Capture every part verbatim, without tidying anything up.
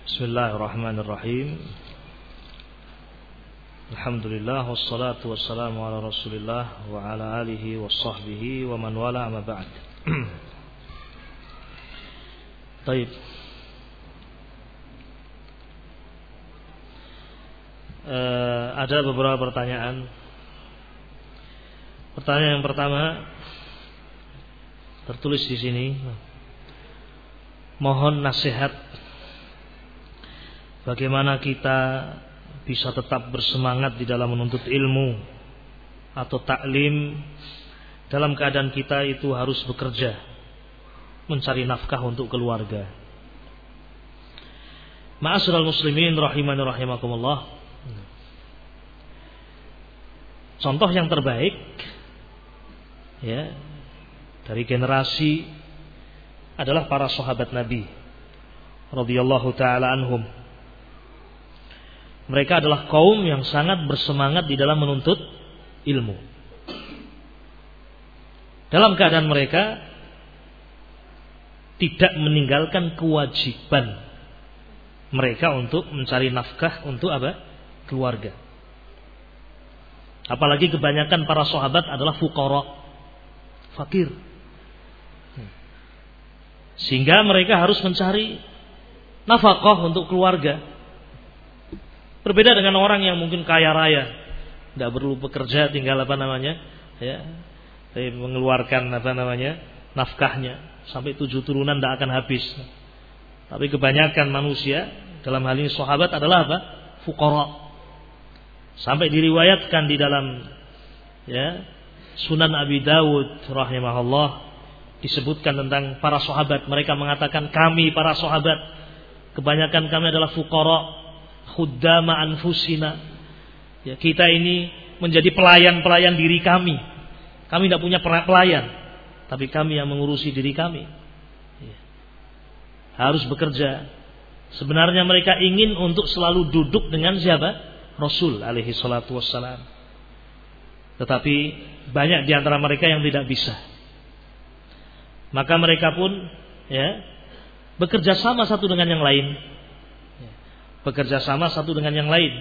Bismillahirrahmanirrahim. Alhamdulillah wassalatu wassalamu ala Rasulillah wa ala alihi wa sahbihi wa man wala amma ba'd. Baik. Uh, ada beberapa pertanyaan. Pertanyaan yang pertama tertulis di sini. Mohon nasihat bagaimana kita bisa tetap bersemangat di dalam menuntut ilmu atau taklim dalam keadaan kita itu harus bekerja mencari nafkah untuk keluarga. Ma'asyiral muslimin rahimani rahimakumullah. Contoh yang terbaik ya dari generasi adalah para sahabat Nabi radhiyallahu taala anhum. Mereka adalah kaum yang sangat bersemangat di dalam menuntut ilmu. Dalam keadaan mereka tidak meninggalkan kewajiban mereka untuk mencari nafkah untuk apa? Keluarga. Apalagi kebanyakan para sahabat adalah fuqara, fakir. Sehingga mereka harus mencari nafkah untuk keluarga. Berbeda dengan orang yang mungkin kaya raya, tidak perlu bekerja, tinggal apa namanya, ya, mengeluarkan apa namanya nafkahnya sampai tujuh turunan tidak akan habis. Tapi kebanyakan manusia dalam hal ini sahabat adalah apa? Fuqara. Sampai diriwayatkan di dalam ya Sunan Abi Dawud rahimahullah disebutkan tentang para sahabat. Mereka mengatakan kami para sahabat kebanyakan kami adalah fuqara khuddama anfusina. Ya, kita ini menjadi pelayan-pelayan diri kami. Kami tidak punya pelayan, tapi kami yang mengurusi diri kami. Ya. Harus bekerja. Sebenarnya mereka ingin untuk selalu duduk dengan siapa? Rasul alaihi salatu wassalam. Tetapi banyak di antara mereka yang tidak bisa. Maka mereka pun ya bekerja sama satu dengan yang lain. Bekerja sama satu dengan yang lain.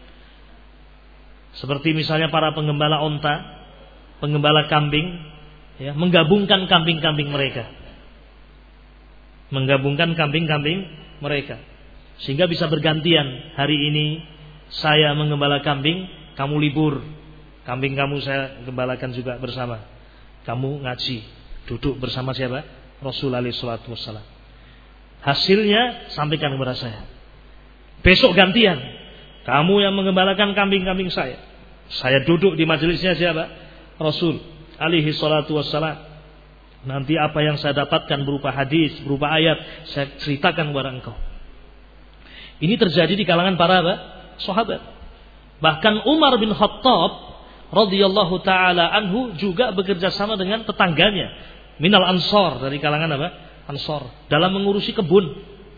Seperti misalnya para penggembala onta, penggembala kambing, ya, menggabungkan kambing-kambing mereka. Menggabungkan kambing-kambing mereka. Sehingga bisa bergantian. Hari ini saya menggembala kambing, kamu libur. Kambing kamu saya gembalakan juga bersama. Kamu ngaji. Duduk bersama siapa? Rasul alaihi salatu wassalam. Hasilnya sampaikan kepada saya. Besok gantian. Kamu yang mengembalakan kambing-kambing saya. Saya duduk di majelisnya siapa? Rasul alaihi salatu wassalam. Nanti apa yang saya dapatkan berupa hadis, berupa ayat, saya ceritakan kepada engkau. Ini terjadi di kalangan para apa? Sahabat. Bahkan Umar bin Khattab radhiyallahu taala anhu juga bekerja sama dengan tetangganya minal ansor, dari kalangan apa? Ansor, dalam mengurusi kebun.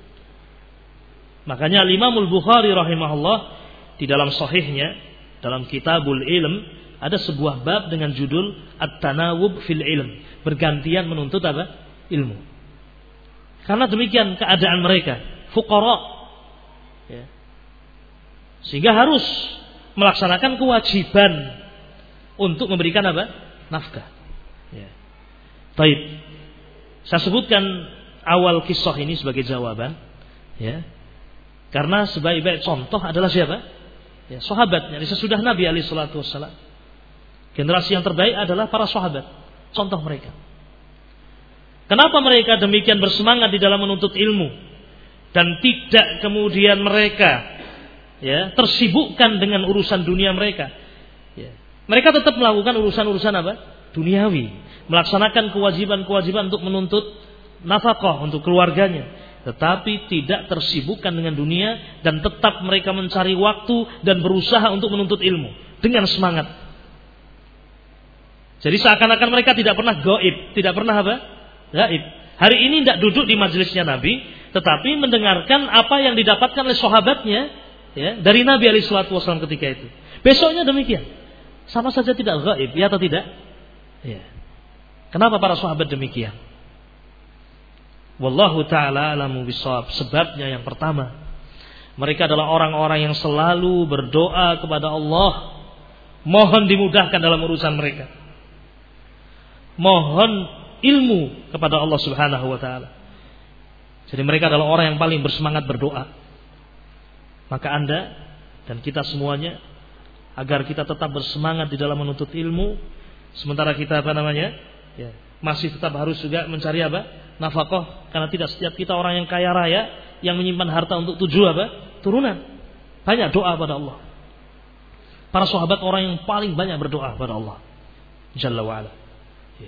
Makanya Imam Al-Bukhari rahimahullah di dalam sahihnya dalam Kitabul Ilm ada sebuah bab dengan judul At-Tanawub fil Ilm, bergantian menuntut apa? Ilmu. Karena demikian keadaan mereka, fuqara. Ya. Sehingga harus melaksanakan kewajiban untuk memberikan apa? Nafkah. Ya. Baik. Saya sebutkan awal kisah ini sebagai jawaban, ya. Karena sebaik-baik contoh adalah siapa? Ya, sahabat. Jadi sesudah Nabi alaihi salatu wassalam. Generasi yang terbaik adalah para sahabat. Contoh mereka. Kenapa mereka demikian bersemangat di dalam menuntut ilmu dan tidak kemudian mereka ya tersibukkan dengan urusan dunia mereka? Ya. Mereka tetap melakukan urusan-urusan apa? Duniawi, melaksanakan kewajiban-kewajiban untuk menuntut nafkah untuk keluarganya, tetapi tidak tersibukkan dengan dunia dan tetap mereka mencari waktu dan berusaha untuk menuntut ilmu dengan semangat. Jadi seakan-akan mereka tidak pernah gaib, tidak pernah apa? Gaib. Hari ini tidak duduk di majelisnya Nabi, tetapi mendengarkan apa yang didapatkan oleh sahabatnya ya, dari Nabi alaihi salatu wasallam ketika itu. Besoknya demikian. Sama saja tidak gaib, ya atau tidak? Ya. Kenapa para sahabat demikian? Wallahu ta'ala alamu bisawab. Sebabnya yang pertama, Mereka adalah orang-orang yang selalu berdoa kepada Allah, mohon dimudahkan dalam urusan mereka, mohon ilmu kepada Allah Subhanahu wa taala. Jadi mereka adalah orang yang paling bersemangat berdoa. Maka Anda dan kita semuanya, agar kita tetap bersemangat di dalam menuntut ilmu, sementara kita apa namanya? Ya, masih tetap harus juga mencari apa? Nafkah, karena tidak setiap kita orang yang kaya raya yang menyimpan harta untuk tujuh apa? Turunan. Banyak doa pada Allah. Para sahabat orang yang paling banyak berdoa pada Allah Jalla wa ala. Ya.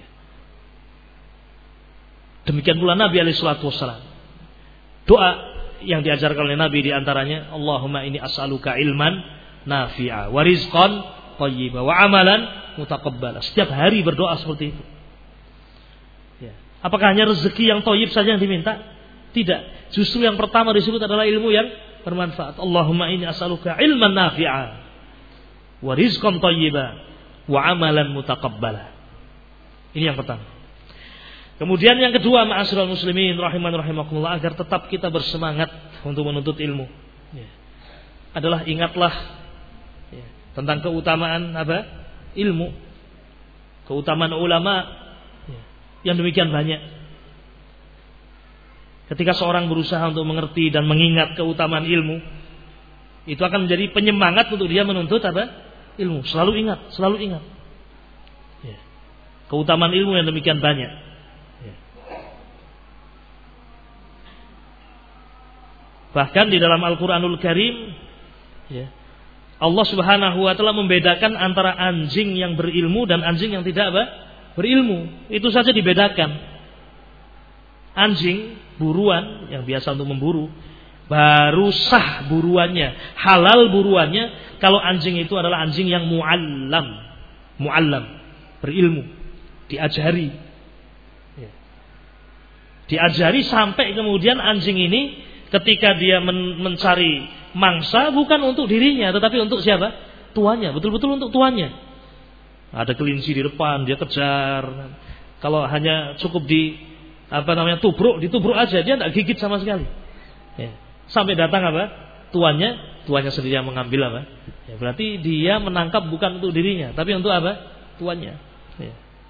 Demikian pula Nabi alaihi salatu wassalam. Doa yang diajarkan oleh Nabi diantaranya, Allahumma inni as'aluka ilman nafi'a wa rizqan thayyiba wa amalan mutaqabbala. Setiap hari berdoa seperti itu. Ya. Apakah hanya rezeki yang thayyib saja yang diminta? Tidak. Justru yang pertama disebut adalah ilmu yang bermanfaat. Allahumma inni as'aluka ilman nafi'a wa rizqan thayyiba wa amalan mutaqabbala. Ini yang pertama. Kemudian yang kedua, ma'asyiral muslimin rahiman rahimakumullah, agar tetap kita bersemangat untuk menuntut ilmu, ya, adalah ingatlah ya, tentang keutamaan apa? Ilmu, keutamaan ulama ya, yang demikian banyak. Ketika seorang berusaha untuk mengerti dan mengingat keutamaan ilmu, itu akan menjadi penyemangat untuk dia menuntut apa? Ilmu. Selalu ingat, selalu ingat ya, keutamaan ilmu yang demikian banyak. Bahkan di dalam Al-Quranul Karim, ya, Allah Subhanahu wa taala membedakan antara anjing yang berilmu dan anjing yang tidak apa? Berilmu. Itu saja dibedakan. Anjing buruan yang biasa untuk memburu, baru sah buruannya, halal buruannya kalau anjing itu adalah anjing yang muallam, muallam, berilmu, diajari. Ya. Diajari sampai kemudian anjing ini ketika dia men- mencari mangsa bukan untuk dirinya tetapi untuk siapa? Tuannya, betul-betul untuk tuannya. Ada kelinci di depan, dia kejar. Kalau hanya cukup di apa namanya tubruk, ditubruk aja, dia tidak gigit sama sekali. Ya. Sampai datang apa? Tuannya, tuannya sendiri yang mengambil apa? Ya, berarti dia menangkap bukan untuk dirinya, tapi untuk apa? Tuannya. Ya.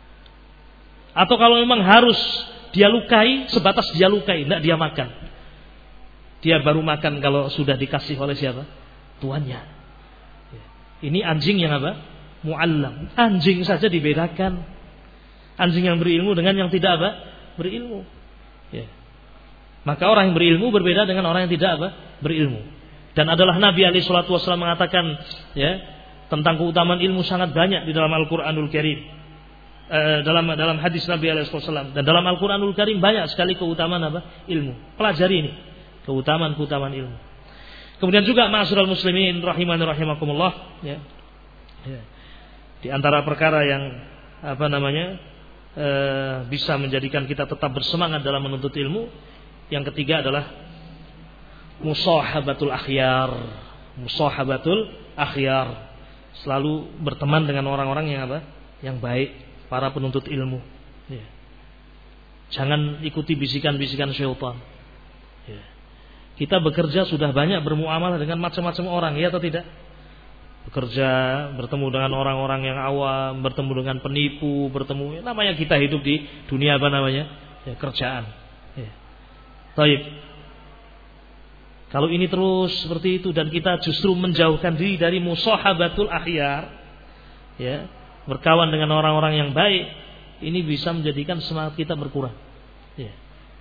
Atau kalau memang harus dia lukai, sebatas dia lukai, tidak dia makan. Dia baru makan kalau sudah dikasih oleh siapa? Tuannya. Ini anjing yang apa? Muallam. Anjing saja dibedakan. Anjing yang berilmu dengan yang tidak apa? Berilmu. Ya. Maka orang yang berilmu berbeda dengan orang yang tidak apa? Berilmu. Dan adalah Nabi alaihi salatu wasallam mengatakan ya, tentang keutamaan ilmu sangat banyak di dalam Al-Qur'anul Karim. E, dalam dalam hadis Nabi alaihi salatu wasallam dan dalam Al-Qur'anul Karim banyak sekali keutamaan apa? Ilmu. Pelajari ini. Keutamaan-keutamaan ilmu. Kemudian juga ma'asyiral muslimin rahimani rahimakumullah ya. Ya. Di antara perkara yang apa namanya e, bisa menjadikan kita tetap bersemangat dalam menuntut ilmu, yang ketiga adalah musahabatul akhyar. Musahabatul akhyar. Selalu berteman dengan orang-orang yang apa? Yang baik, para penuntut ilmu. Ya. Jangan ikuti bisikan-bisikan syaitan. Ya. Kita bekerja sudah banyak bermuamalah dengan macam-macam orang, ya atau tidak? Bekerja, bertemu dengan orang-orang yang awam, bertemu dengan penipu, bertemu, ya, namanya kita hidup di dunia apa namanya? Ya, kerjaan. Ya. Baik. Kalau ini terus seperti itu dan kita justru menjauhkan diri dari musahabatul akhyar, ya, berkawan dengan orang-orang yang baik, ini bisa menjadikan semangat kita berkurang. Ya.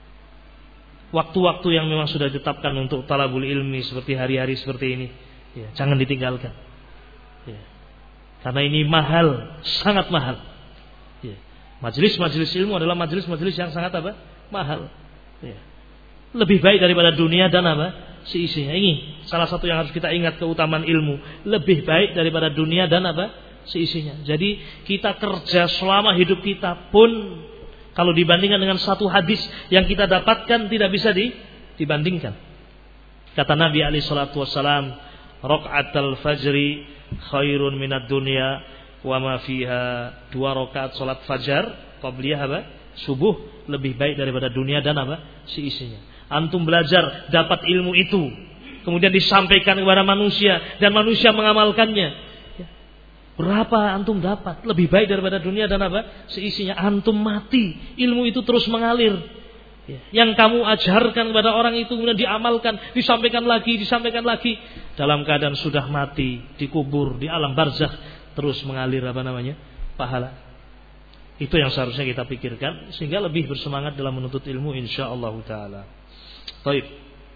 Waktu-waktu yang memang sudah ditetapkan untuk talabul ilmi seperti hari-hari seperti ini, ya, jangan ditinggalkan. Ya. Karena ini mahal, sangat mahal. Ya. Majelis-majelis ilmu adalah majelis-majelis yang sangat apa? Mahal. Ya. Lebih baik daripada dunia dan apa? Seisinya. Ini salah satu yang harus kita ingat, keutamaan ilmu. Lebih baik daripada dunia dan apa? Seisinya. Jadi kita kerja selama hidup kita pun, kalau dibandingkan dengan satu hadis yang kita dapatkan tidak bisa di, dibandingkan. Kata Nabi alaihi salatu wassalam, raq'atul fajri khairun minad dunya wa ma fiha. Dua rakaat salat fajar qabliyah apa? Subuh lebih baik daripada dunia dan apa? Seisinya. Antum belajar dapat ilmu itu kemudian disampaikan kepada manusia dan manusia mengamalkannya. Ya. Berapa antum dapat? Lebih baik daripada dunia dan apa? Seisinya. Antum mati, ilmu itu terus mengalir. Ya. Yang kamu ajarkan kepada orang itu kemudian diamalkan, disampaikan lagi, disampaikan lagi. Dalam keadaan sudah mati, dikubur di alam barzakh, terus mengalir apa namanya? Pahala. Itu yang seharusnya kita pikirkan sehingga lebih bersemangat dalam menuntut ilmu insyaallah taala. Baik.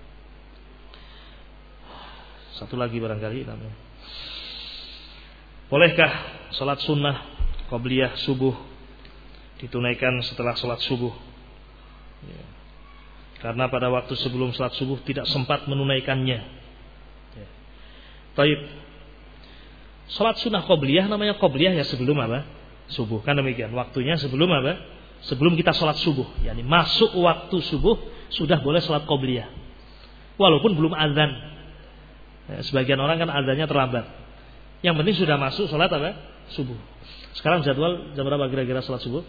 Satu lagi barangkali namanya. Bolehkah salat sunnah qabliyah subuh ditunaikan setelah salat subuh? Ya. Karena pada waktu sebelum salat subuh tidak sempat menunaikannya. Ya. Baik. Salat sunnah qabliyah namanya qabliyah ya sebelum apa? Subuh, kan demikian. Waktunya sebelum apa? Sebelum kita sholat subuh. Yani masuk waktu subuh sudah boleh sholat qobliyah. Walaupun belum azan. Ya, sebagian orang kan azannya terlambat. Yang penting sudah masuk sholat apa? Subuh. Sekarang jadwal jam berapa kira-kira sholat subuh?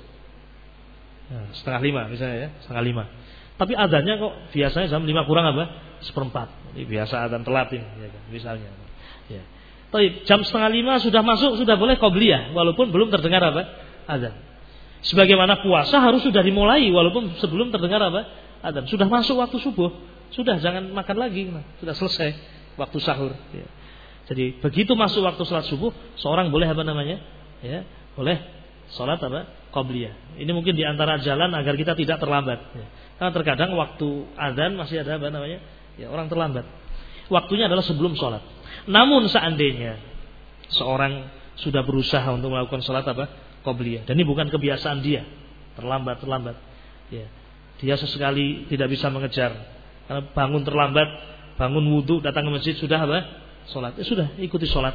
Ya, setengah lima misalnya ya, setengah lima. Tapi azannya kok biasanya jam lima kurang apa? Seperempat. Ini biasa azan telat ini, ya kan? Misalnya. Ya. Tapi jam setengah lima sudah masuk, sudah boleh qobliyah walaupun belum terdengar apa? Azan. Sebagaimana puasa harus sudah dimulai walaupun sebelum terdengar apa? Azan. Sudah masuk waktu subuh, sudah jangan makan lagi, nah, sudah selesai waktu sahur. Ya. Jadi begitu masuk waktu salat subuh, seorang boleh apa namanya? Ya, boleh salat apa? Qobliyah. Ini mungkin di antara jalan agar kita tidak terlambat. Ya. Karena terkadang waktu azan masih ada apa namanya? Ya, orang terlambat. Waktunya adalah sebelum salat. Namun seandainya seorang sudah berusaha untuk melakukan sholat apa? Qobliyah. Dan ini bukan kebiasaan dia. Terlambat, terlambat. Ya. Dia sesekali tidak bisa mengejar. Karena bangun terlambat, bangun wudu, datang ke masjid sudah apa? Sholat. Ya sudah, ikuti sholat.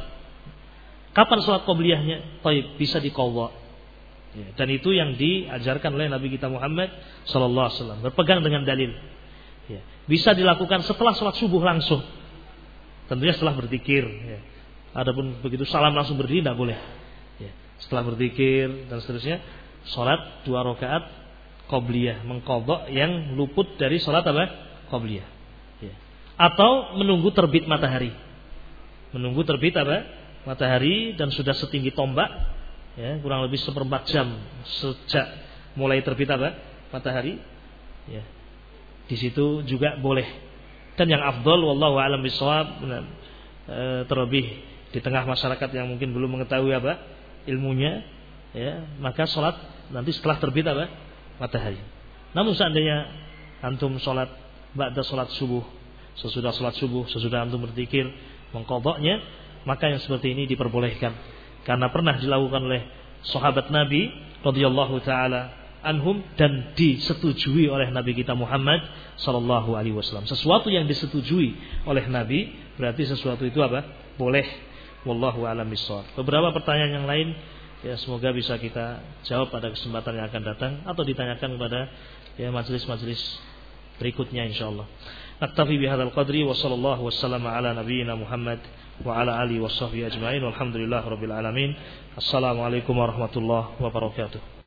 Kapan sholat qobliyahnya? Taib, bisa diqadha. Ya. Dan itu yang diajarkan oleh Nabi kita Muhammad sallallahu alaihi wasallam. Berpegang dengan dalil. Ya. Bisa dilakukan setelah sholat subuh langsung. Tentunya setelah berzikir. Ya. Adapun begitu salam langsung berdiri tidak boleh. Ya. Setelah berzikir dan seterusnya, sholat dua rakaat qobliyah, mengqadha yang luput dari sholat apa? Qobliyah. Ya. Atau menunggu terbit matahari. Menunggu terbit apa? Matahari dan sudah setinggi tombak, ya, kurang lebih seperempat jam sejak mulai terbit apa? Matahari. Ya. Di situ juga boleh. Dan yang afdal wallahu a'lam bishawab, e, terlebih di tengah masyarakat yang mungkin belum mengetahui apa ilmunya, ya, maka sholat nanti setelah terbit apa? Matahari. Namun seandainya antum sholat ba'da sholat subuh, sesudah sholat subuh, sesudah antum berzikir mengqadhanya, maka yang seperti ini diperbolehkan. Karena pernah dilakukan oleh sahabat Nabi radhiyallahu taala anhum dan disetujui oleh Nabi kita Muhammad sallallahu alaihi wasallam. Sesuatu yang disetujui oleh Nabi berarti sesuatu itu apa? Boleh. Wallahu a'lam bishawab. Beberapa pertanyaan yang lain ya semoga bisa kita jawab pada kesempatan yang akan datang atau ditanyakan kepada ya majelis-majelis berikutnya insyaallah. Naktafi bihadzal qadri wa sallallahu wasallam ala nabiyyina Muhammad wa ala alihi washabbihi ajmain walhamdulillahirabbil alamin. Assalamualaikum warahmatullahi wabarakatuh.